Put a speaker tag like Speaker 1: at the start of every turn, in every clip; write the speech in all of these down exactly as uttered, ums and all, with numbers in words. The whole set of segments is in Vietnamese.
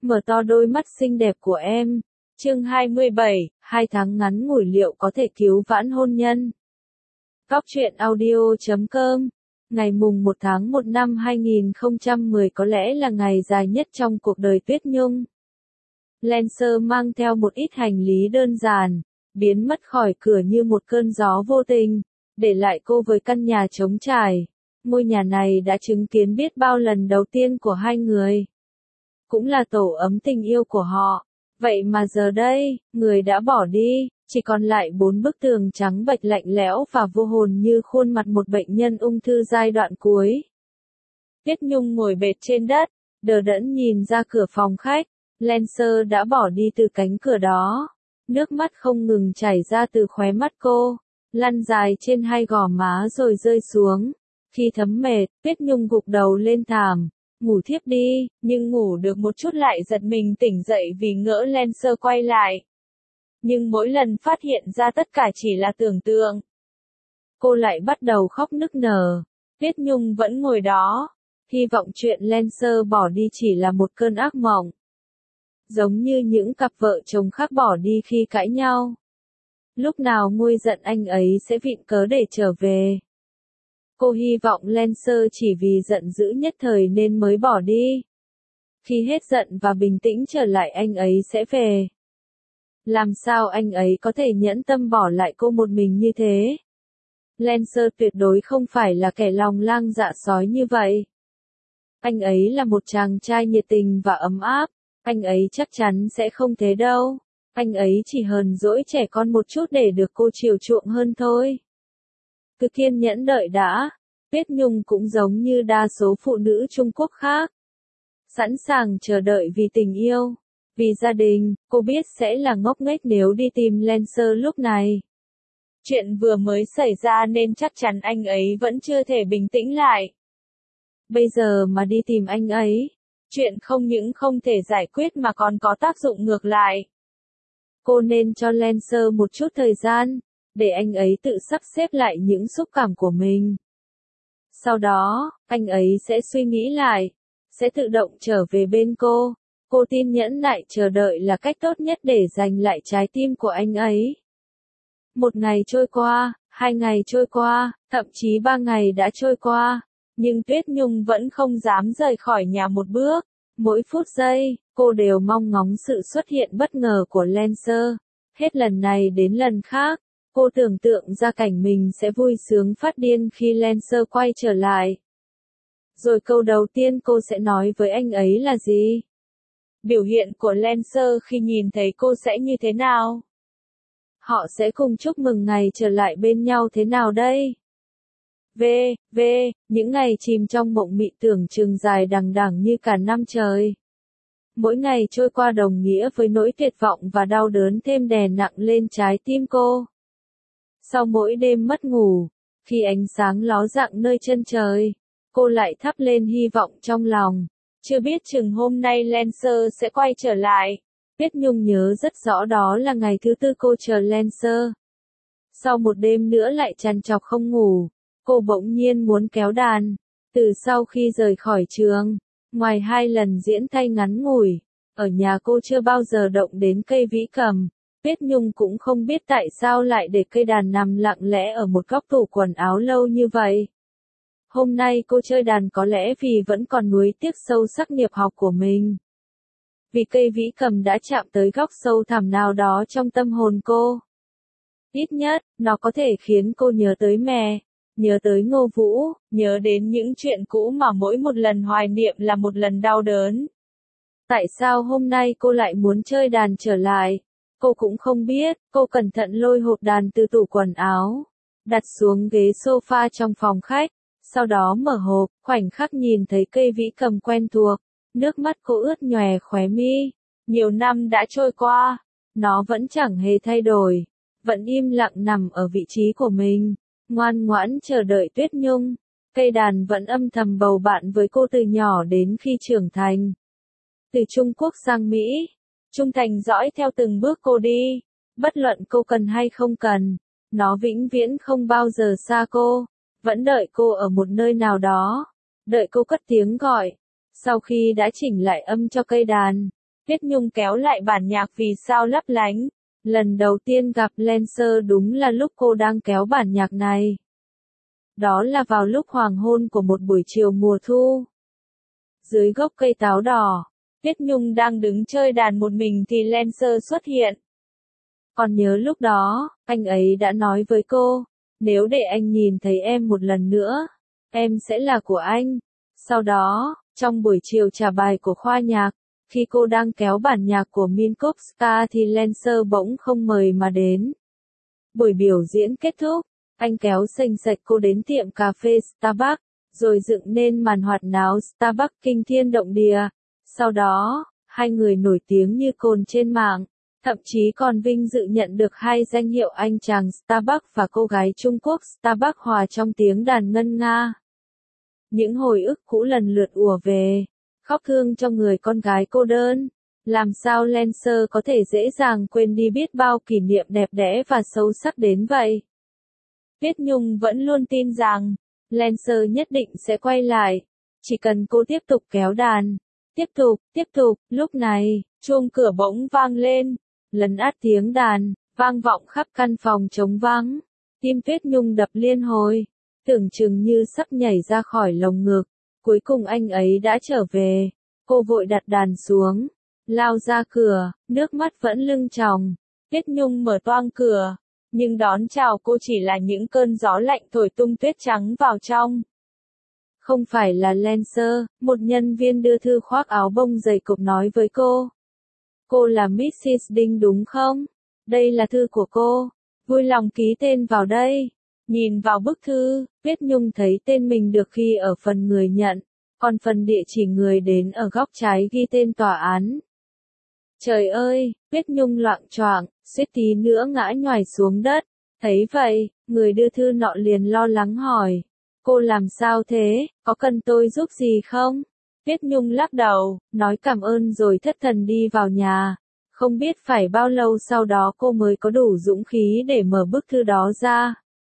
Speaker 1: mở to đôi mắt xinh đẹp của em. Chương hai mươi bảy, hai tháng ngắn ngủi liệu có thể cứu vãn hôn nhân. Góc truyện audio chấm com. Ngày mùng một tháng một năm hai nghìn không trăm mười có lẽ là ngày dài nhất trong cuộc đời Tuyết Nhung. Lancer mang theo một ít hành lý đơn giản, biến mất khỏi cửa như một cơn gió vô tình, để lại cô với căn nhà trống trải. Ngôi nhà này đã chứng kiến biết bao lần đầu tiên của hai người. Cũng là tổ ấm tình yêu của họ. Vậy mà giờ đây, người đã bỏ đi, chỉ còn lại bốn bức tường trắng bệch lạnh lẽo và vô hồn như khuôn mặt một bệnh nhân ung thư giai đoạn cuối. Tuyết Nhung ngồi bệt trên đất, đờ đẫn nhìn ra cửa phòng khách. Lancer đã bỏ đi từ cánh cửa đó. Nước mắt không ngừng chảy ra từ khóe mắt cô, lăn dài trên hai gò má rồi rơi xuống. Khi thấm mệt, Tuyết Nhung gục đầu lên thảm, ngủ thiếp đi, nhưng ngủ được một chút lại giật mình tỉnh dậy vì ngỡ Lancer quay lại. Nhưng mỗi lần phát hiện ra tất cả chỉ là tưởng tượng. Cô lại bắt đầu khóc nức nở. Tuyết Nhung vẫn ngồi đó, hy vọng chuyện Lancer bỏ đi chỉ là một cơn ác mộng. Giống như những cặp vợ chồng khác bỏ đi khi cãi nhau. Lúc nào nguôi giận anh ấy sẽ vịn cớ để trở về. Cô hy vọng Lancer chỉ vì giận dữ nhất thời nên mới bỏ đi. Khi hết giận và bình tĩnh trở lại anh ấy sẽ về. Làm sao anh ấy có thể nhẫn tâm bỏ lại cô một mình như thế? Lancer tuyệt đối không phải là kẻ lòng lang dạ sói như vậy. Anh ấy là một chàng trai nhiệt tình và ấm áp. Anh ấy chắc chắn sẽ không thế đâu. Anh ấy chỉ hờn dỗi trẻ con một chút để được cô chiều chuộng hơn thôi. Cứ kiên nhẫn đợi đã. Tuyết Nhung cũng giống như đa số phụ nữ Trung Quốc khác. Sẵn sàng chờ đợi vì tình yêu, vì gia đình. Cô biết sẽ là ngốc nghếch nếu đi tìm Lancer lúc này. Chuyện vừa mới xảy ra nên chắc chắn anh ấy vẫn chưa thể bình tĩnh lại. Bây giờ mà đi tìm anh ấy, chuyện không những không thể giải quyết mà còn có tác dụng ngược lại. Cô nên cho Lancer một chút thời gian, để anh ấy tự sắp xếp lại những xúc cảm của mình. Sau đó, anh ấy sẽ suy nghĩ lại, sẽ tự động trở về bên cô. Cô tin nhẫn nại chờ đợi là cách tốt nhất để giành lại trái tim của anh ấy. Một ngày trôi qua, hai ngày trôi qua, thậm chí ba ngày đã trôi qua. Nhưng Tuyết Nhung vẫn không dám rời khỏi nhà một bước. Mỗi phút giây, cô đều mong ngóng sự xuất hiện bất ngờ của Lancer. Hết lần này đến lần khác, cô tưởng tượng ra cảnh mình sẽ vui sướng phát điên khi Lancer quay trở lại. Rồi câu đầu tiên cô sẽ nói với anh ấy là gì? Biểu hiện của Lancer khi nhìn thấy cô sẽ như thế nào? Họ sẽ cùng chúc mừng ngày trở lại bên nhau thế nào đây? V, V, những ngày chìm trong mộng mị tưởng chừng dài đằng đẵng như cả năm trời. Mỗi ngày trôi qua đồng nghĩa với nỗi tuyệt vọng và đau đớn thêm đè nặng lên trái tim cô. Sau mỗi đêm mất ngủ, khi ánh sáng ló dạng nơi chân trời, cô lại thắp lên hy vọng trong lòng. Chưa biết chừng hôm nay Lancer sẽ quay trở lại. Tuyết Nhung nhớ rất rõ đó là ngày thứ tư cô chờ Lancer. Sau một đêm nữa lại trằn trọc không ngủ. Cô bỗng nhiên muốn kéo đàn. Từ sau khi rời khỏi trường, ngoài hai lần diễn thay ngắn ngủi, ở nhà cô chưa bao giờ động đến cây vĩ cầm. Tuyết Nhung cũng không biết tại sao lại để cây đàn nằm lặng lẽ ở một góc tủ quần áo lâu như vậy. Hôm nay cô chơi đàn có lẽ vì vẫn còn nuối tiếc sâu sắc nghiệp học của mình. Vì cây vĩ cầm đã chạm tới góc sâu thẳm nào đó trong tâm hồn cô. Ít nhất, nó có thể khiến cô nhớ tới mẹ. Nhớ tới Ngô Vũ, nhớ đến những chuyện cũ mà mỗi một lần hoài niệm là một lần đau đớn. Tại sao hôm nay cô lại muốn chơi đàn trở lại? Cô cũng không biết. Cô cẩn thận lôi hộp đàn từ tủ quần áo, đặt xuống ghế sofa trong phòng khách, sau đó mở hộp, khoảnh khắc nhìn thấy cây vĩ cầm quen thuộc, nước mắt cô ướt nhòe khóe mi. Nhiều năm đã trôi qua, nó vẫn chẳng hề thay đổi, vẫn im lặng nằm ở vị trí của mình. Ngoan ngoãn chờ đợi Tuyết Nhung. Cây đàn vẫn âm thầm bầu bạn với cô từ nhỏ đến khi trưởng thành. Từ Trung Quốc sang Mỹ, trung thành dõi theo từng bước cô đi. Bất luận cô cần hay không cần, nó vĩnh viễn không bao giờ xa cô. Vẫn đợi cô ở một nơi nào đó. Đợi cô cất tiếng gọi. Sau khi đã chỉnh lại âm cho cây đàn, Tuyết Nhung kéo lại bản nhạc Vì sao lấp lánh. Lần đầu tiên gặp Lancer đúng là lúc cô đang kéo bản nhạc này. Đó là vào lúc hoàng hôn của một buổi chiều mùa thu. Dưới gốc cây táo đỏ, Tuyết Nhung đang đứng chơi đàn một mình thì Lancer xuất hiện. Còn nhớ lúc đó, anh ấy đã nói với cô, nếu để anh nhìn thấy em một lần nữa, em sẽ là của anh. Sau đó, trong buổi chiều trả bài của khoa nhạc, khi cô đang kéo bản nhạc của Minkowska thì Lancer bỗng không mời mà đến. Buổi biểu diễn kết thúc, anh kéo xanh sạch cô đến tiệm cà phê Starbucks, rồi dựng nên màn hoạt náo Starbucks kinh thiên động địa. Sau đó, hai người nổi tiếng như cồn trên mạng, thậm chí còn vinh dự nhận được hai danh hiệu anh chàng Starbucks và cô gái Trung Quốc Starbucks hòa trong tiếng đàn ngân nga. Những hồi ức cũ lần lượt ùa về, khóc thương cho người con gái cô đơn. Làm sao Lancer có thể dễ dàng quên đi biết bao kỷ niệm đẹp đẽ và sâu sắc đến vậy? Tuyết Nhung vẫn luôn tin rằng, Lancer nhất định sẽ quay lại, chỉ cần cô tiếp tục kéo đàn. Tiếp tục, tiếp tục, lúc này, chuông cửa bỗng vang lên, lấn át tiếng đàn, vang vọng khắp căn phòng trống vắng. Tim Tuyết Nhung đập liên hồi, tưởng chừng như sắp nhảy ra khỏi lồng ngực. Cuối cùng anh ấy đã trở về, cô vội đặt đàn xuống, lao ra cửa, nước mắt vẫn lưng tròng. Tuyết Nhung mở toang cửa, nhưng đón chào cô chỉ là những cơn gió lạnh thổi tung tuyết trắng vào trong. Không phải là Lancer, một nhân viên đưa thư khoác áo bông dày cộp nói với cô. Cô là mít xít Đinh đúng không? Đây là thư của cô. Vui lòng ký tên vào đây. Nhìn vào bức thư, Tuyết Nhung thấy tên mình được ghi ở phần người nhận, còn phần địa chỉ người đến ở góc trái ghi tên tòa án. Trời ơi, Tuyết Nhung loạng choạng, suýt tí nữa ngã nhoài xuống đất. Thấy vậy, người đưa thư nọ liền lo lắng hỏi. Cô làm sao thế, có cần tôi giúp gì không? Tuyết Nhung lắc đầu, nói cảm ơn rồi thất thần đi vào nhà. Không biết phải bao lâu sau đó cô mới có đủ dũng khí để mở bức thư đó ra.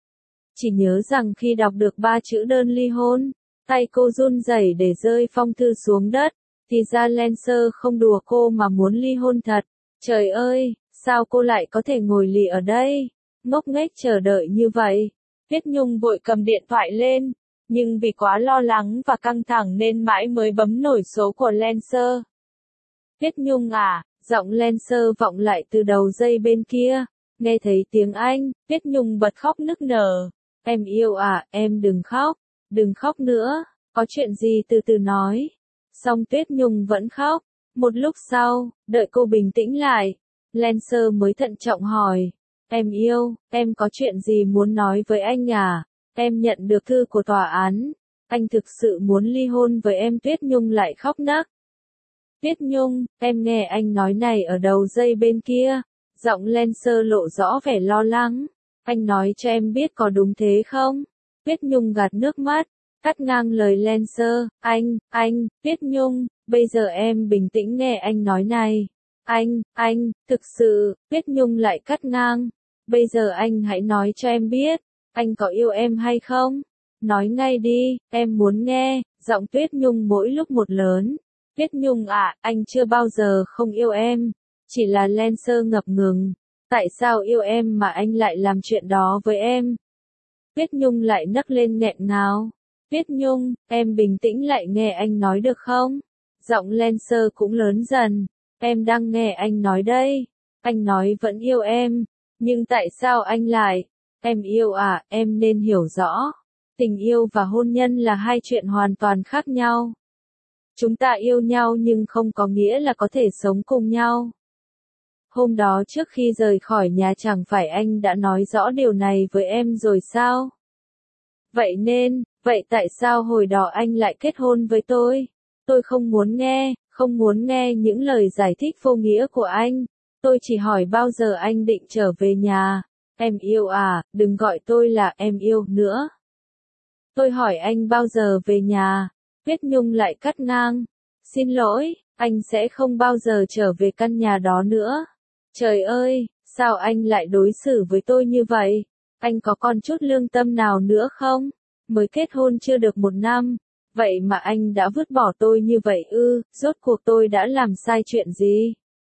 Speaker 1: Chỉ nhớ rằng khi đọc được ba chữ đơn ly hôn, tay cô run rẩy để rơi phong thư xuống đất, thì ra Lancer không đùa cô mà muốn ly hôn thật. Trời ơi, sao cô lại có thể ngồi lì ở đây, ngốc nghếch chờ đợi như vậy? Tuyết Nhung vội cầm điện thoại lên, nhưng vì quá lo lắng và căng thẳng nên mãi mới bấm nổi số của Lancer. Tuyết Nhung à, giọng Lancer vọng lại từ đầu dây bên kia. Nghe thấy tiếng Anh, Tuyết Nhung bật khóc nức nở. Em yêu à, em đừng khóc, đừng khóc nữa, có chuyện gì từ từ nói. Xong Tuyết Nhung vẫn khóc. Một lúc sau, đợi cô bình tĩnh lại, Lancer mới thận trọng hỏi. Em yêu, em có chuyện gì muốn nói với anh à? Em nhận được thư của tòa án. Anh thực sự muốn ly hôn với em. Tuyết Nhung lại khóc nấc. Tuyết Nhung, em nghe anh nói này ở đầu dây bên kia. Giọng Lancer lộ rõ vẻ lo lắng. Anh nói cho em biết có đúng thế không? Tuyết Nhung gạt nước mắt, cắt ngang lời Lancer. Anh, anh, Tuyết Nhung, bây giờ em bình tĩnh nghe anh nói này. Anh, anh, thực sự, Tuyết Nhung lại cắt ngang. Bây giờ anh hãy nói cho em biết, anh có yêu em hay không? Nói ngay đi, em muốn nghe. Giọng Tuyết Nhung mỗi lúc một lớn. Tuyết Nhung à, anh chưa bao giờ không yêu em. Chỉ là Lancer ngập ngừng. Tại sao yêu em mà anh lại làm chuyện đó với em? Tuyết Nhung lại nấc lên nghẹn ngào. Tuyết Nhung, em bình tĩnh lại nghe anh nói được không? Giọng Lancer cũng lớn dần. Em đang nghe anh nói đây. Anh nói vẫn yêu em. Nhưng tại sao anh lại? Em yêu à, em nên hiểu rõ. Tình yêu và hôn nhân là hai chuyện hoàn toàn khác nhau. Chúng ta yêu nhau nhưng không có nghĩa là có thể sống cùng nhau. Hôm đó trước khi rời khỏi nhà chẳng phải anh đã nói rõ điều này với em rồi sao? Vậy nên, vậy tại sao hồi đó anh lại kết hôn với tôi? Tôi không muốn nghe, không muốn nghe những lời giải thích vô nghĩa của anh. Tôi chỉ hỏi bao giờ anh định trở về nhà. Em yêu à, đừng gọi tôi là em yêu nữa. Tôi hỏi anh bao giờ về nhà. Tuyết Nhung lại cắt ngang. Xin lỗi, anh sẽ không bao giờ trở về căn nhà đó nữa. Trời ơi, sao anh lại đối xử với tôi như vậy? Anh có còn chút lương tâm nào nữa không? Mới kết hôn chưa được một năm. Vậy mà anh đã vứt bỏ tôi như vậy ư, rốt cuộc tôi đã làm sai chuyện gì?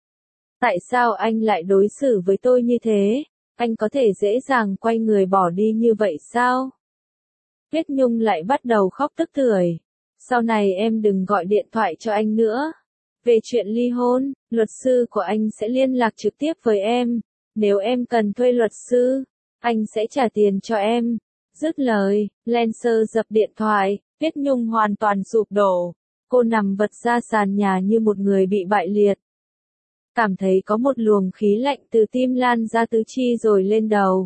Speaker 1: Tại sao anh lại đối xử với tôi như thế? Anh có thể dễ dàng quay người bỏ đi như vậy sao? Tuyết Nhung lại bắt đầu khóc tức tưởi. Sau này em đừng gọi điện thoại cho anh nữa. Về chuyện ly hôn, luật sư của anh sẽ liên lạc trực tiếp với em. Nếu em cần thuê luật sư, anh sẽ trả tiền cho em. Dứt lời, Lancer dập điện thoại, Tuyết Nhung hoàn toàn sụp đổ. Cô nằm vật ra sàn nhà như một người bị bại liệt. Cảm thấy có một luồng khí lạnh từ tim lan ra tứ chi rồi lên đầu.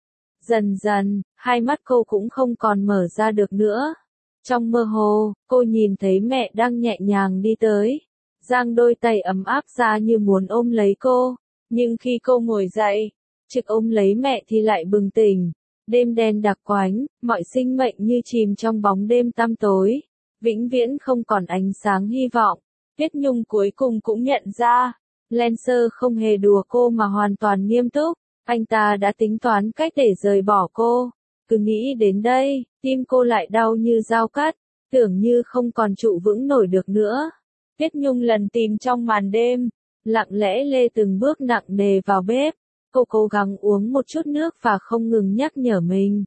Speaker 1: Dần dần, hai mắt cô cũng không còn mở ra được nữa. Trong mơ hồ, cô nhìn thấy mẹ đang nhẹ nhàng đi tới. Giang đôi tay ấm áp ra như muốn ôm lấy cô. Nhưng khi cô ngồi dậy, trực ôm lấy mẹ thì lại bừng tỉnh. Đêm đen đặc quánh, mọi sinh mệnh như chìm trong bóng đêm tăm tối. Vĩnh viễn không còn ánh sáng hy vọng. Tuyết Nhung cuối cùng cũng nhận ra, Lancer không hề đùa cô mà hoàn toàn nghiêm túc. Anh ta đã tính toán cách để rời bỏ cô. Cứ nghĩ đến đây, tim cô lại đau như dao cắt, tưởng như không còn trụ vững nổi được nữa. Tuyết Nhung lần tìm trong màn đêm, lặng lẽ lê từng bước nặng nề vào bếp. Cô cố gắng uống một chút nước và không ngừng nhắc nhở mình.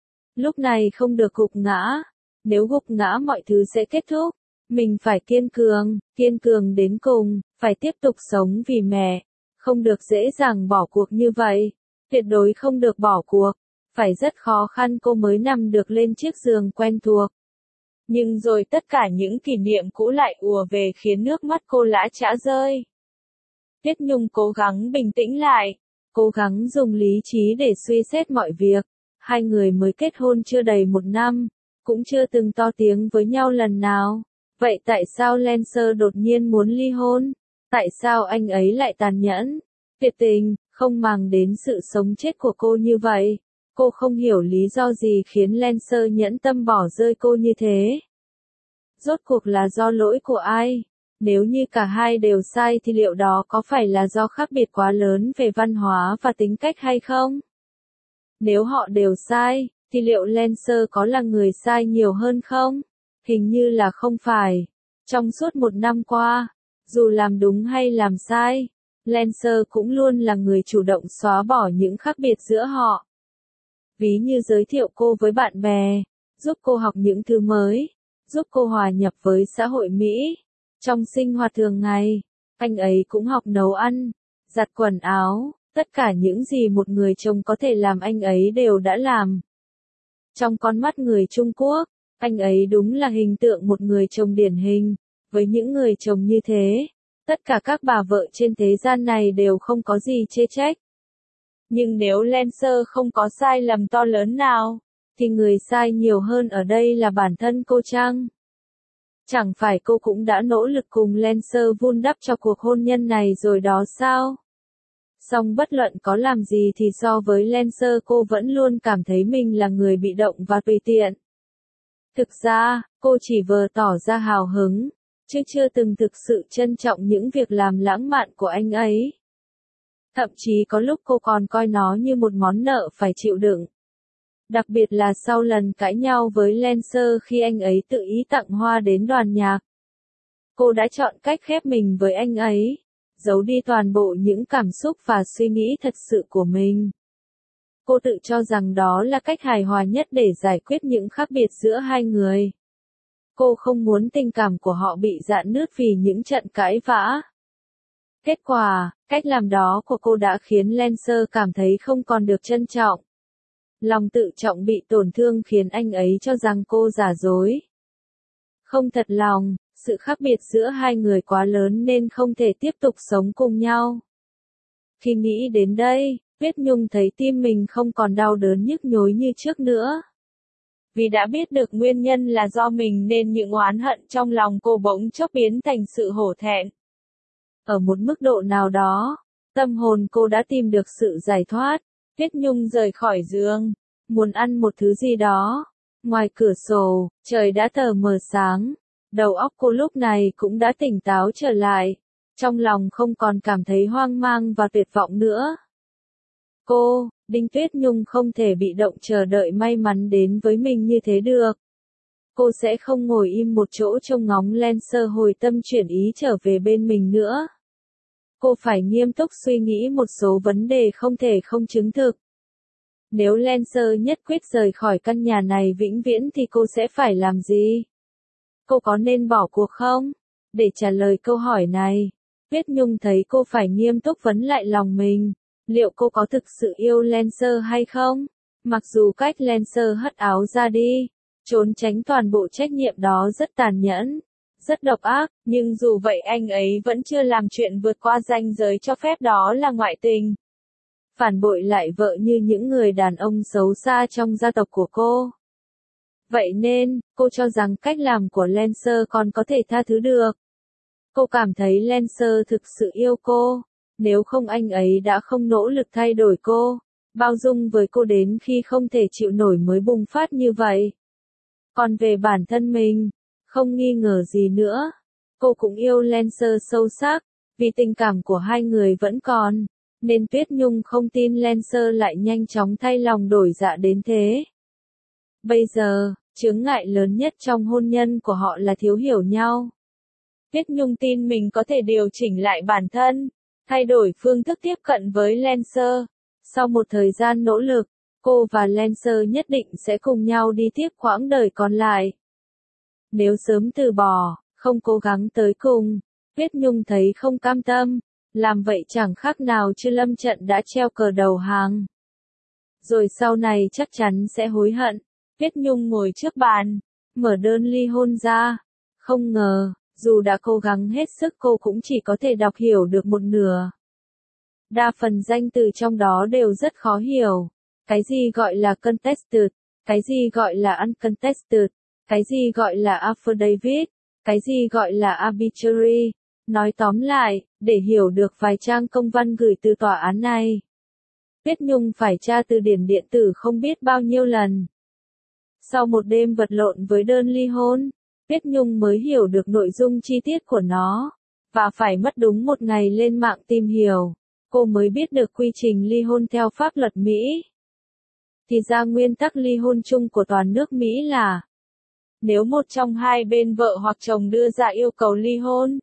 Speaker 1: Lúc này không được gục ngã. Nếu gục ngã mọi thứ sẽ kết thúc. Mình phải kiên cường, kiên cường đến cùng, phải tiếp tục sống vì mẹ. Không được dễ dàng bỏ cuộc như vậy. Tuyệt đối không được bỏ cuộc. Phải rất khó khăn cô mới nằm được lên chiếc giường quen thuộc. Nhưng rồi tất cả những kỷ niệm cũ lại ùa về khiến nước mắt cô lã chã rơi. Tuyết Nhung cố gắng bình tĩnh lại. Cố gắng dùng lý trí để suy xét mọi việc. Hai người mới kết hôn chưa đầy một năm. Cũng chưa từng to tiếng với nhau lần nào. Vậy tại sao Lancer đột nhiên muốn ly hôn? Tại sao anh ấy lại tàn nhẫn, tuyệt tình, không màng đến sự sống chết của cô như vậy? Cô không hiểu lý do gì khiến Lancer nhẫn tâm bỏ rơi cô như thế. Rốt cuộc là do lỗi của ai? Nếu như cả hai đều sai thì liệu đó có phải là do khác biệt quá lớn về văn hóa và tính cách hay không? Nếu họ đều sai, thì liệu Lancer có là người sai nhiều hơn không? Hình như là không phải. Trong suốt một năm qua, dù làm đúng hay làm sai, Lancer cũng luôn là người chủ động xóa bỏ những khác biệt giữa họ. Ví như giới thiệu cô với bạn bè, giúp cô học những thứ mới, giúp cô hòa nhập với xã hội Mỹ. Trong sinh hoạt thường ngày, anh ấy cũng học nấu ăn, giặt quần áo, tất cả những gì một người chồng có thể làm anh ấy đều đã làm. Trong con mắt người Trung Quốc, anh ấy đúng là hình tượng một người chồng điển hình. Với những người chồng như thế, tất cả các bà vợ trên thế gian này đều không có gì chê trách. Nhưng nếu Lancer không có sai lầm to lớn nào, thì người sai nhiều hơn ở đây là bản thân cô chăng? Chẳng phải cô cũng đã nỗ lực cùng Lancer vun đắp cho cuộc hôn nhân này rồi đó sao? Song bất luận có làm gì thì so với Lancer cô vẫn luôn cảm thấy mình là người bị động và tùy tiện. Thực ra, cô chỉ vờ tỏ ra hào hứng, chứ chưa từng thực sự trân trọng những việc làm lãng mạn của anh ấy. Thậm chí có lúc cô còn coi nó như một món nợ phải chịu đựng. Đặc biệt là sau lần cãi nhau với Lancer khi anh ấy tự ý tặng hoa đến đoàn nhạc. Cô đã chọn cách khép mình với anh ấy, giấu đi toàn bộ những cảm xúc và suy nghĩ thật sự của mình. Cô tự cho rằng đó là cách hài hòa nhất để giải quyết những khác biệt giữa hai người. Cô không muốn tình cảm của họ bị rạn nứt vì những trận cãi vã. Kết quả, cách làm đó của cô đã khiến Lancer cảm thấy không còn được trân trọng. Lòng tự trọng bị tổn thương khiến anh ấy cho rằng cô giả dối. Không thật lòng, sự khác biệt giữa hai người quá lớn nên không thể tiếp tục sống cùng nhau. Khi nghĩ đến đây, Tuyết Nhung thấy tim mình không còn đau đớn nhức nhối như trước nữa. Vì đã biết được nguyên nhân là do mình nên những oán hận trong lòng cô bỗng chốc biến thành sự hổ thẹn. Ở một mức độ nào đó, tâm hồn cô đã tìm được sự giải thoát. Tuyết Nhung rời khỏi giường, muốn ăn một thứ gì đó. Ngoài cửa sổ, trời đã tờ mờ sáng. Đầu óc cô lúc này cũng đã tỉnh táo trở lại. Trong lòng không còn cảm thấy hoang mang và tuyệt vọng nữa. Cô, Đinh Tuyết Nhung không thể bị động chờ đợi may mắn đến với mình như thế được. cô sẽ không ngồi im một chỗ trông ngóng Lancer hồi tâm chuyển ý trở về bên mình nữa. Cô phải nghiêm túc suy nghĩ một số vấn đề không thể không chứng thực. Nếu Lancer nhất quyết rời khỏi căn nhà này vĩnh viễn thì cô sẽ phải làm gì? Cô có nên bỏ cuộc không? Để trả lời câu hỏi này, Tuyết Nhung thấy cô phải nghiêm túc vấn lại lòng mình. Liệu cô có thực sự yêu Lancer hay không? Mặc dù cách Lancer hất áo ra đi, trốn tránh toàn bộ trách nhiệm đó rất tàn nhẫn, rất độc ác, nhưng dù vậy anh ấy vẫn chưa làm chuyện vượt qua ranh giới cho phép đó là ngoại tình. Phản bội lại vợ như những người đàn ông xấu xa trong gia tộc của cô. Vậy nên, cô cho rằng cách làm của Lancer còn có thể tha thứ được. Cô cảm thấy Lancer thực sự yêu cô, nếu không anh ấy đã không nỗ lực thay đổi cô, bao dung với cô đến khi không thể chịu nổi mới bùng phát như vậy. Còn về bản thân mình, không nghi ngờ gì nữa, cô cũng yêu Lancer sâu sắc, vì tình cảm của hai người vẫn còn, nên Tuyết Nhung không tin Lancer lại nhanh chóng thay lòng đổi dạ đến thế. Bây giờ, chướng ngại lớn nhất trong hôn nhân của họ là thiếu hiểu nhau. Tuyết Nhung tin mình có thể điều chỉnh lại bản thân, thay đổi phương thức tiếp cận với Lancer. Sau một thời gian nỗ lực, cô và Lancer nhất định sẽ cùng nhau đi tiếp quãng đời còn lại. Nếu sớm từ bỏ, không cố gắng tới cùng, Tuyết Nhung thấy không cam tâm, làm vậy chẳng khác nào chưa lâm trận đã treo cờ đầu hàng. Rồi sau này chắc chắn sẽ hối hận. Tuyết Nhung ngồi trước bàn, mở đơn ly hôn ra. Không ngờ, dù đã cố gắng hết sức cô cũng chỉ có thể đọc hiểu được một nửa. Đa phần danh từ trong đó đều rất khó hiểu. Cái gì gọi là contested, cái gì gọi là uncontested, cái gì gọi là affidavit, cái gì gọi là arbitrary. Nói tóm lại, để hiểu được vài trang công văn gửi từ tòa án này, Tuyết Nhung phải tra từ điển điện tử không biết bao nhiêu lần. Sau một đêm vật lộn với đơn ly hôn, Tuyết Nhung mới hiểu được nội dung chi tiết của nó, và phải mất đúng một ngày lên mạng tìm hiểu, cô mới biết được quy trình ly hôn theo pháp luật Mỹ. Thì ra nguyên tắc ly hôn chung của toàn nước Mỹ là, nếu một trong hai bên vợ hoặc chồng đưa ra yêu cầu ly hôn,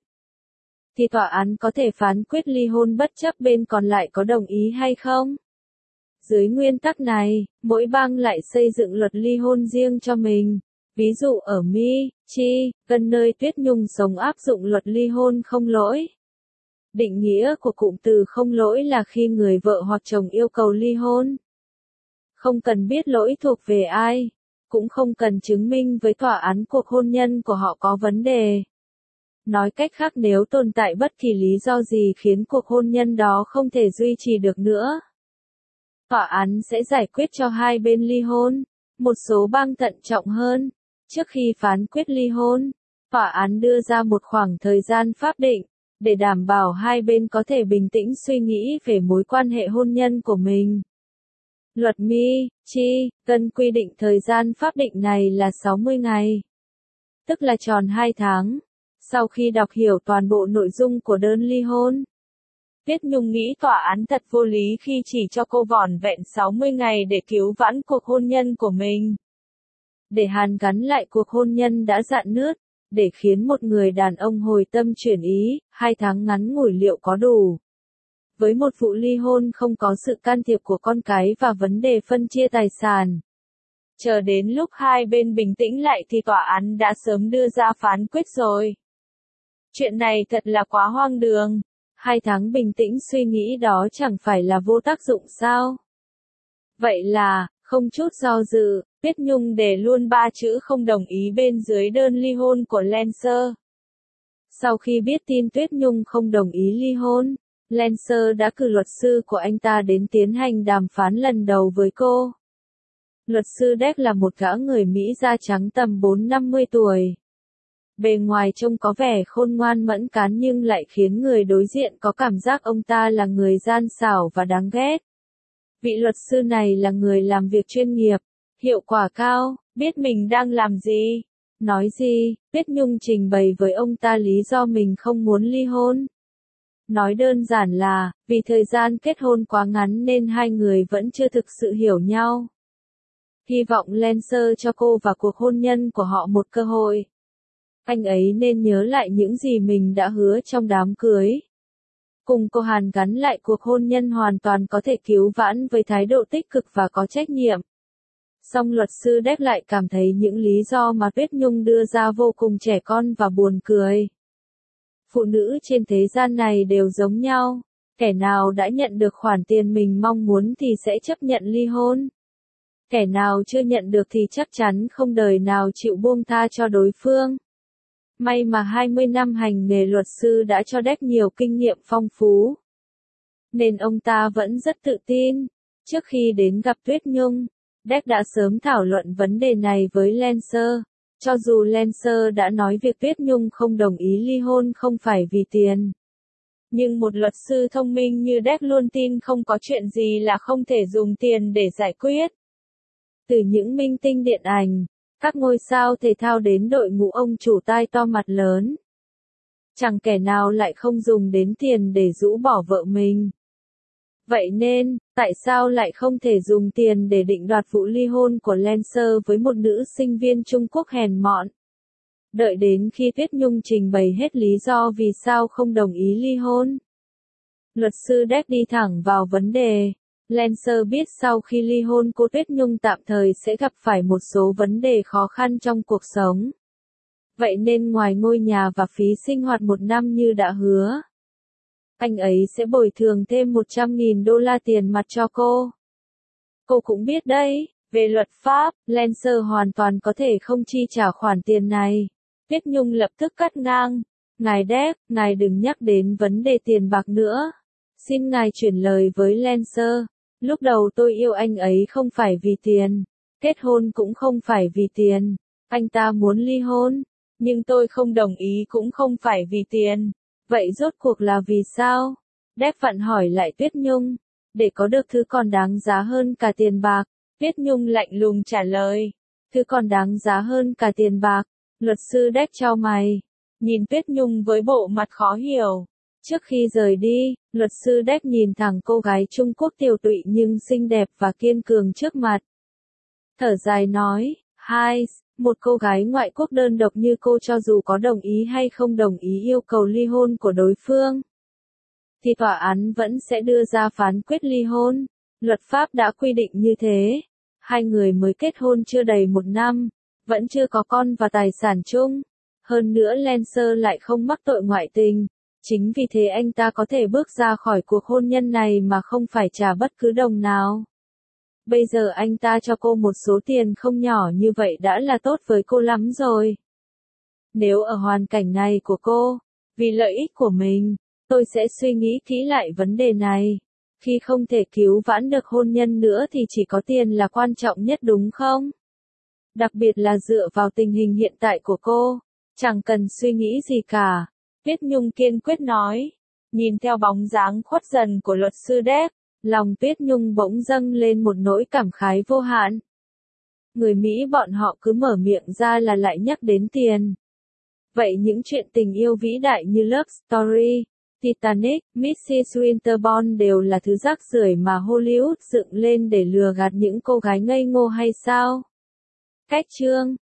Speaker 1: thì tòa án có thể phán quyết ly hôn bất chấp bên còn lại có đồng ý hay không. Dưới nguyên tắc này, mỗi bang lại xây dựng luật ly hôn riêng cho mình. Ví dụ ở Michigan nơi Tuyết Nhung sống áp dụng luật ly hôn không lỗi. Định nghĩa của cụm từ không lỗi là khi người vợ hoặc chồng yêu cầu ly hôn, không cần biết lỗi thuộc về ai, cũng không cần chứng minh với tòa án cuộc hôn nhân của họ có vấn đề. Nói cách khác nếu tồn tại bất kỳ lý do gì khiến cuộc hôn nhân đó không thể duy trì được nữa, tòa án sẽ giải quyết cho hai bên ly hôn. Một số bang thận trọng hơn, trước khi phán quyết ly hôn, tòa án đưa ra một khoảng thời gian pháp định, để đảm bảo hai bên có thể bình tĩnh suy nghĩ về mối quan hệ hôn nhân của mình. Luật Michigan quy định thời gian pháp định này là sáu mươi ngày, tức là tròn hai tháng. Sau khi đọc hiểu toàn bộ nội dung của đơn ly hôn, Tuyết Nhung nghĩ tòa án thật vô lý khi chỉ cho cô vỏn vẹn sáu mươi ngày để cứu vãn cuộc hôn nhân của mình. Để hàn gắn lại cuộc hôn nhân đã rạn nứt, để khiến một người đàn ông hồi tâm chuyển ý, hai tháng ngắn ngủi liệu có đủ. Với một vụ ly hôn không có sự can thiệp của con cái và vấn đề phân chia tài sản. Chờ đến lúc hai bên bình tĩnh lại thì tòa án đã sớm đưa ra phán quyết rồi. Chuyện này thật là quá hoang đường. Hai tháng bình tĩnh suy nghĩ đó chẳng phải là vô tác dụng sao? Vậy là, không chút do dự, Tuyết Nhung để luôn ba chữ không đồng ý bên dưới đơn ly hôn của Lancer. Sau khi biết tin Tuyết Nhung không đồng ý ly hôn, Lancer đã cử luật sư của anh ta đến tiến hành đàm phán lần đầu với cô. Luật sư Deck là một gã người Mỹ da trắng tầm bốn năm mươi tuổi. Bề ngoài trông có vẻ khôn ngoan mẫn cán nhưng lại khiến người đối diện có cảm giác ông ta là người gian xảo và đáng ghét. Vị luật sư này là người làm việc chuyên nghiệp, hiệu quả cao, biết mình đang làm gì, nói gì. Tuyết Nhung trình bày với ông ta lý do mình không muốn ly hôn. Nói đơn giản là, vì thời gian kết hôn quá ngắn nên hai người vẫn chưa thực sự hiểu nhau. hy vọng Lancer cho cô và cuộc hôn nhân của họ một cơ hội. Anh ấy nên nhớ lại những gì mình đã hứa trong đám cưới. Cùng cô hàn gắn lại cuộc hôn nhân hoàn toàn có thể cứu vãn với thái độ tích cực và có trách nhiệm. Song luật sư Depp lại cảm thấy những lý do mà Tuyết Nhung đưa ra vô cùng trẻ con và buồn cười. Phụ nữ trên thế gian này đều giống nhau. Kẻ nào đã nhận được khoản tiền mình mong muốn thì sẽ chấp nhận ly hôn. Kẻ nào chưa nhận được thì chắc chắn không đời nào chịu buông tha cho đối phương. May mà hai mươi năm hành nghề luật sư đã cho Depp nhiều kinh nghiệm phong phú. Nên ông ta vẫn rất tự tin. Trước khi đến gặp Tuyết Nhung, Depp đã sớm thảo luận vấn đề này với Lancer. Cho dù Lancer đã nói việc Tuyết Nhung không đồng ý ly hôn không phải vì tiền. Nhưng một luật sư thông minh như Depp luôn tin không có chuyện gì là không thể dùng tiền để giải quyết. Từ những minh tinh điện ảnh, các ngôi sao thể thao đến đội ngũ ông chủ tai to mặt lớn. Chẳng kẻ nào lại không dùng đến tiền để rũ bỏ vợ mình. Vậy nên, tại sao lại không thể dùng tiền để định đoạt vụ ly hôn của Lancer với một nữ sinh viên Trung Quốc hèn mọn? Đợi đến khi Tuyết Nhung trình bày hết lý do vì sao không đồng ý ly hôn. Luật sư Depp đi thẳng vào vấn đề. Lancer biết sau khi ly hôn cô Tuyết Nhung tạm thời sẽ gặp phải một số vấn đề khó khăn trong cuộc sống. Vậy nên ngoài ngôi nhà và phí sinh hoạt một năm như đã hứa, anh ấy sẽ bồi thường thêm một trăm nghìn đô la tiền mặt cho cô. Cô cũng biết đấy, về luật pháp, Lancer hoàn toàn có thể không chi trả khoản tiền này. Tuyết Nhung lập tức cắt ngang. Ngài Depp, ngài đừng nhắc đến vấn đề tiền bạc nữa. Xin ngài chuyển lời với Lancer. Lúc đầu tôi yêu anh ấy không phải vì tiền. Kết hôn cũng không phải vì tiền. Anh ta muốn ly hôn. Nhưng tôi không đồng ý cũng không phải vì tiền. Vậy rốt cuộc là vì sao? Depp vặn hỏi lại Tuyết Nhung. Để có được thứ còn đáng giá hơn cả tiền bạc. Tuyết Nhung lạnh lùng trả lời. Thứ còn đáng giá hơn cả tiền bạc. Luật sư Depp chau mày. Nhìn Tuyết Nhung với bộ mặt khó hiểu. Trước khi rời đi, luật sư Depp nhìn thẳng cô gái Trung Quốc tiều tụy nhưng xinh đẹp và kiên cường trước mặt. Thở dài nói, hai, một cô gái ngoại quốc đơn độc như cô cho dù có đồng ý hay không đồng ý yêu cầu ly hôn của đối phương, thì tòa án vẫn sẽ đưa ra phán quyết ly hôn. Luật pháp đã quy định như thế. Hai người mới kết hôn chưa đầy một năm, vẫn chưa có con và tài sản chung. Hơn nữa Lancer lại không mắc tội ngoại tình. Chính vì thế anh ta có thể bước ra khỏi cuộc hôn nhân này mà không phải trả bất cứ đồng nào. Bây giờ anh ta cho cô một số tiền không nhỏ như vậy đã là tốt với cô lắm rồi. Nếu ở hoàn cảnh này của cô, vì lợi ích của mình, tôi sẽ suy nghĩ kỹ lại vấn đề này. Khi không thể cứu vãn được hôn nhân nữa thì chỉ có tiền là quan trọng nhất đúng không? Đặc biệt là dựa vào tình hình hiện tại của cô, chẳng cần suy nghĩ gì cả. Tuyết Nhung kiên quyết nói. Nhìn theo bóng dáng khuất dần của luật sư Depp, lòng Tuyết Nhung bỗng dâng lên một nỗi cảm khái vô hạn. Người Mỹ bọn họ cứ mở miệng ra là lại nhắc đến tiền. Vậy những chuyện tình yêu vĩ đại như Love Story, Titanic, missus Winterbottom đều là thứ rác rưởi mà Hollywood dựng lên để lừa gạt những cô gái ngây ngô hay sao? Cách chương